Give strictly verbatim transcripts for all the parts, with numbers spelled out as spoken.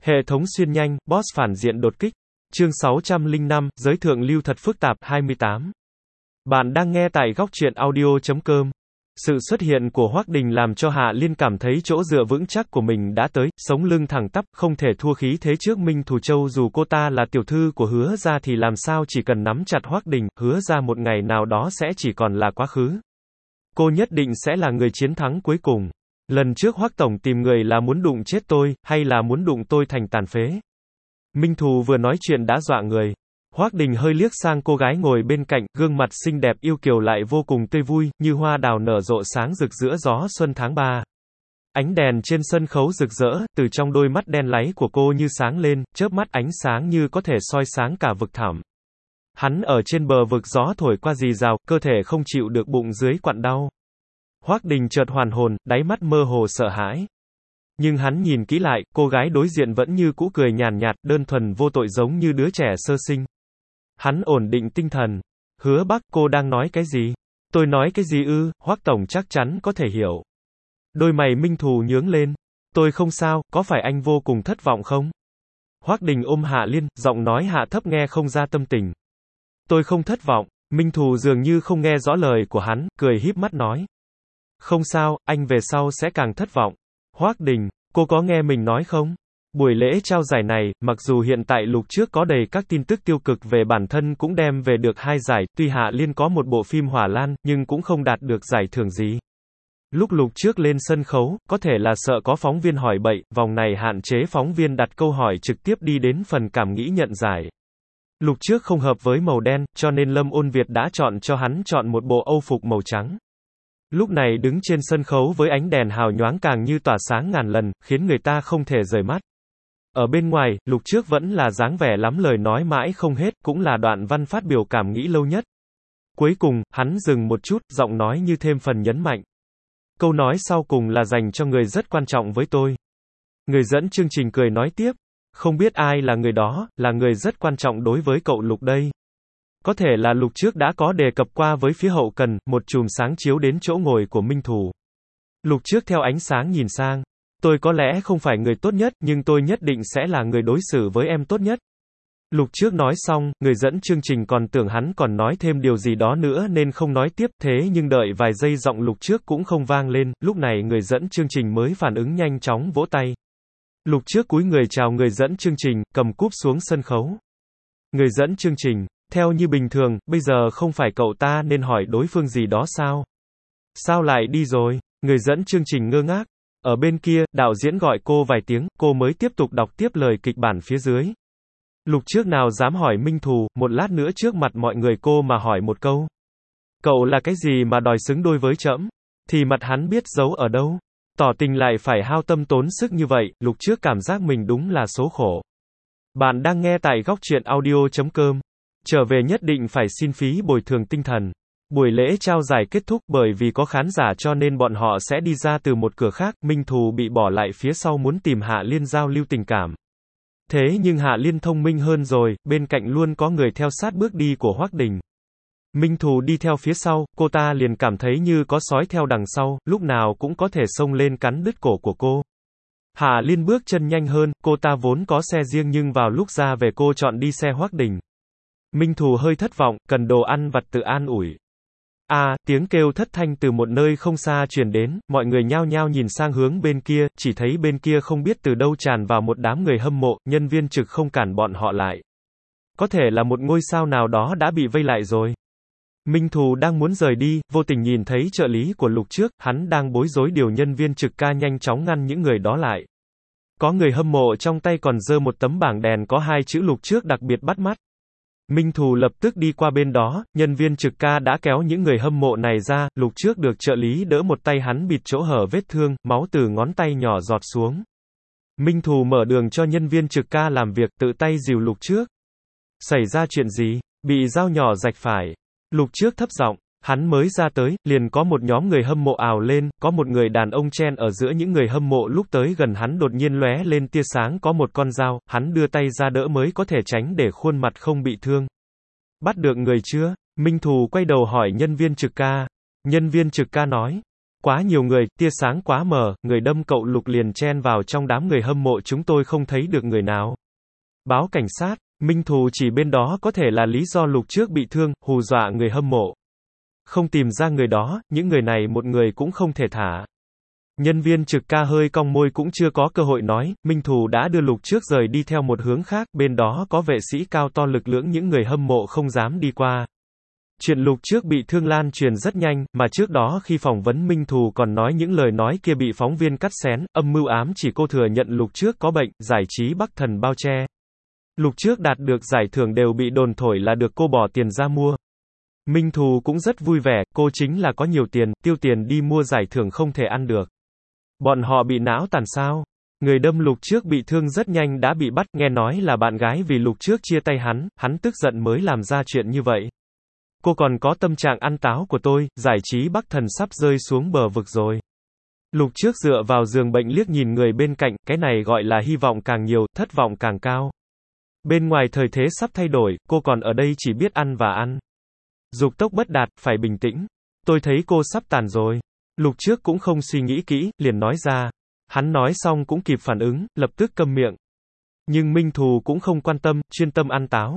Hệ thống xuyên nhanh, boss phản diện đột kích. Chương sáu trăm lẻ năm, giới thượng lưu thật phức tạp, hai mươi tám. Bạn đang nghe tại góc truyện audio chấm com. Sự xuất hiện của Hoắc Đình làm cho Hạ Liên cảm thấy chỗ dựa vững chắc của mình đã tới, sống lưng thẳng tắp, không thể thua khí thế trước Minh Thù Châu. Dù cô ta là tiểu thư của Hứa gia thì làm sao chỉ cần nắm chặt Hoắc Đình, Hứa gia một ngày nào đó sẽ chỉ còn là quá khứ. Cô nhất định sẽ là người chiến thắng cuối cùng. Lần trước Hoắc tổng tìm người là muốn đụng chết tôi, hay là muốn đụng tôi thành tàn phế? Minh Thù vừa nói chuyện đã dọa người. Hoắc Đình hơi liếc sang cô gái ngồi bên cạnh, gương mặt xinh đẹp yêu kiều lại vô cùng tươi vui, như hoa đào nở rộ sáng rực giữa gió xuân tháng ba. Ánh đèn trên sân khấu rực rỡ, từ trong đôi mắt đen láy của cô như sáng lên, chớp mắt ánh sáng như có thể soi sáng cả vực thẳm. Hắn ở trên bờ vực, gió thổi qua rì rào, cơ thể không chịu được, bụng dưới quặn đau. Hoắc Đình chợt hoàn hồn, đáy mắt mơ hồ sợ hãi. Nhưng hắn nhìn kỹ lại, cô gái đối diện vẫn như cũ cười nhàn nhạt, đơn thuần vô tội giống như đứa trẻ sơ sinh. Hắn ổn định tinh thần. Hứa Bắc, cô đang nói cái gì? Tôi nói cái gì ư? Hoắc tổng chắc chắn có thể hiểu. Đôi mày Minh Thù nhướng lên. Tôi không sao, có phải anh vô cùng thất vọng không? Hoắc Đình ôm Hạ Liên, giọng nói hạ thấp nghe không ra tâm tình. Tôi không thất vọng. Minh Thù dường như không nghe rõ lời của hắn, cười híp mắt nói. Không sao, anh về sau sẽ càng thất vọng. Hoắc Đình, cô có nghe mình nói không? Buổi lễ trao giải này, mặc dù hiện tại Lục Trước có đầy các tin tức tiêu cực về bản thân cũng đem về được hai giải, tuy Hạ Liên có một bộ phim Hỏa Lan, nhưng cũng không đạt được giải thưởng gì. Lúc Lục Trước lên sân khấu, có thể là sợ có phóng viên hỏi bậy, vòng này hạn chế phóng viên đặt câu hỏi trực tiếp đi đến phần cảm nghĩ nhận giải. Lục Trước không hợp với màu đen, cho nên Lâm Ôn Việt đã chọn cho hắn chọn một bộ âu phục màu trắng. Lúc này đứng trên sân khấu với ánh đèn hào nhoáng càng như tỏa sáng ngàn lần, khiến người ta không thể rời mắt. Ở bên ngoài, Lục Trước vẫn là dáng vẻ lắm lời nói mãi không hết, cũng là đoạn văn phát biểu cảm nghĩ lâu nhất. Cuối cùng, hắn dừng một chút, giọng nói như thêm phần nhấn mạnh. Câu nói sau cùng là dành cho người rất quan trọng với tôi. Người dẫn chương trình cười nói tiếp. Không biết ai là người đó, là người rất quan trọng đối với cậu Lục đây. Có thể là Lục Trước đã có đề cập qua với phía hậu cần, một chùm sáng chiếu đến chỗ ngồi của Minh Thù. Lục Trước theo ánh sáng nhìn sang. Tôi có lẽ không phải người tốt nhất, nhưng tôi nhất định sẽ là người đối xử với em tốt nhất. Lục Trước nói xong, người dẫn chương trình còn tưởng hắn còn nói thêm điều gì đó nữa nên không nói tiếp, thế nhưng đợi vài giây giọng Lục Trước cũng không vang lên, lúc này người dẫn chương trình mới phản ứng nhanh chóng vỗ tay. Lục Trước cúi người chào người dẫn chương trình, cầm cúp xuống sân khấu. Người dẫn chương trình, theo như bình thường, bây giờ không phải cậu ta nên hỏi đối phương gì đó sao? Sao lại đi rồi? Người dẫn chương trình ngơ ngác. Ở bên kia, đạo diễn gọi cô vài tiếng, cô mới tiếp tục đọc tiếp lời kịch bản phía dưới. Lục Trước nào dám hỏi Minh Thù, một lát nữa trước mặt mọi người cô mà hỏi một câu. Cậu là cái gì mà đòi xứng đôi với trẫm? Thì mặt hắn biết giấu ở đâu? Tỏ tình lại phải hao tâm tốn sức như vậy, Lục Trước cảm giác mình đúng là số khổ. Bạn đang nghe tại góc truyện audio chấm com. Trở về nhất định phải xin phí bồi thường tinh thần. Buổi lễ trao giải kết thúc, bởi vì có khán giả cho nên bọn họ sẽ đi ra từ một cửa khác, Minh Thù bị bỏ lại phía sau muốn tìm Hạ Liên giao lưu tình cảm. Thế nhưng Hạ Liên thông minh hơn rồi, bên cạnh luôn có người theo sát bước đi của Hoắc Đình. Minh Thù đi theo phía sau, cô ta liền cảm thấy như có sói theo đằng sau, lúc nào cũng có thể xông lên cắn đứt cổ của cô. Hạ Liên bước chân nhanh hơn, cô ta vốn có xe riêng nhưng vào lúc ra về cô chọn đi xe Hoắc Đình. Minh Thù hơi thất vọng, cần đồ ăn vặt tự an ủi. À, tiếng kêu thất thanh từ một nơi không xa truyền đến, mọi người nhao nhao nhìn sang hướng bên kia, chỉ thấy bên kia không biết từ đâu tràn vào một đám người hâm mộ, nhân viên trực không cản bọn họ lại. Có thể là một ngôi sao nào đó đã bị vây lại rồi. Minh Thù đang muốn rời đi, vô tình nhìn thấy trợ lý của Lục Trước, hắn đang bối rối điều nhân viên trực ca nhanh chóng ngăn những người đó lại. Có người hâm mộ trong tay còn giơ một tấm bảng đèn có hai chữ Lục Trước đặc biệt bắt mắt. Minh Thù lập tức đi qua bên đó, nhân viên trực ca đã kéo những người hâm mộ này ra, Lục Trước được trợ lý đỡ một tay hắn bịt chỗ hở vết thương, máu từ ngón tay nhỏ giọt xuống. Minh Thù mở đường cho nhân viên trực ca làm việc, tự tay dìu Lục Trước. Xảy ra chuyện gì? Bị dao nhỏ rạch phải. Lục Trước thấp giọng. Hắn mới ra tới, liền có một nhóm người hâm mộ ào lên, có một người đàn ông chen ở giữa những người hâm mộ lúc tới gần hắn đột nhiên lóe lên tia sáng có một con dao, hắn đưa tay ra đỡ mới có thể tránh để khuôn mặt không bị thương. Bắt được người chưa? Minh Thù quay đầu hỏi nhân viên trực ca. Nhân viên trực ca nói. Quá nhiều người, tia sáng quá mờ, người đâm cậu Lục liền chen vào trong đám người hâm mộ chúng tôi không thấy được người nào. Báo cảnh sát, Minh Thù chỉ bên đó có thể là lý do Lục trước bị thương, hù dọa người hâm mộ. Không tìm ra người đó, những người này một người cũng không thể thả. Nhân viên trực ca hơi cong môi cũng chưa có cơ hội nói, Minh Thù đã đưa Lục trước rời đi theo một hướng khác, bên đó có vệ sĩ cao to lực lưỡng những người hâm mộ không dám đi qua. Chuyện Lục trước bị thương lan truyền rất nhanh, mà trước đó khi phỏng vấn Minh Thù còn nói những lời nói kia bị phóng viên cắt xén, âm mưu ám chỉ cô thừa nhận Lục trước có bệnh, giải trí Bắc Thần bao che. Lục trước đạt được giải thưởng đều bị đồn thổi là được cô bỏ tiền ra mua. Minh Thù cũng rất vui vẻ, cô chính là có nhiều tiền, tiêu tiền đi mua giải thưởng không thể ăn được. Bọn họ bị não tàn sao? Người đâm Lục trước bị thương rất nhanh đã bị bắt, nghe nói là bạn gái vì Lục trước chia tay hắn, hắn tức giận mới làm ra chuyện như vậy. Cô còn có tâm trạng ăn táo của tôi, giải trí Bắc Thần sắp rơi xuống bờ vực rồi. Lục trước dựa vào giường bệnh liếc nhìn người bên cạnh, cái này gọi là hy vọng càng nhiều, thất vọng càng cao. Bên ngoài thời thế sắp thay đổi, cô còn ở đây chỉ biết ăn và ăn. Dục tốc bất đạt, phải bình tĩnh. Tôi thấy cô sắp tàn rồi. Lục trước cũng không suy nghĩ kỹ, liền nói ra. Hắn nói xong cũng kịp phản ứng, lập tức câm miệng. Nhưng Minh Thù cũng không quan tâm, chuyên tâm ăn táo.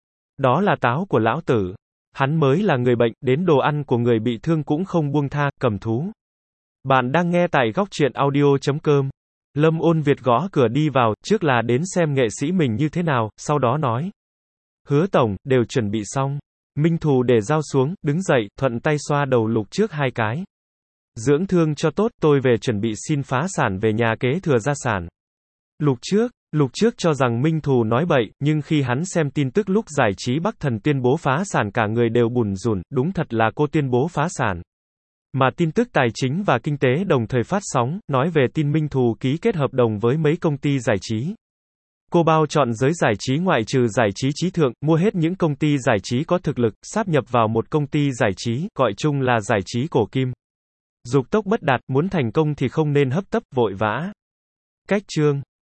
Đó là táo của lão tử. Hắn mới là người bệnh, đến đồ ăn của người bị thương cũng không buông tha, cầm thú. Bạn đang nghe tại góc truyện audio chấm com. Lâm Ôn Việt gõ cửa đi vào, trước là đến xem nghệ sĩ mình như thế nào, sau đó nói. Hứa tổng, đều chuẩn bị xong. Minh Thù để dao xuống, đứng dậy, thuận tay xoa đầu Lục trước hai cái. Dưỡng thương cho tốt, tôi về chuẩn bị xin phá sản về nhà kế thừa gia sản. Lục trước, Lục trước cho rằng Minh Thù nói bậy, nhưng khi hắn xem tin tức lúc giải trí Bắc Thần tuyên bố phá sản cả người đều bủn rủn, đúng thật là cô tuyên bố phá sản. Mà tin tức tài chính và kinh tế đồng thời phát sóng, nói về tin Minh Thù ký kết hợp đồng với mấy công ty giải trí. Cô bao trọn giới giải trí ngoại trừ giải trí trí thượng, mua hết những công ty giải trí có thực lực, sáp nhập vào một công ty giải trí, gọi chung là giải trí cổ kim. Dục tốc bất đạt, muốn thành công thì không nên hấp tấp, vội vã. Cách chương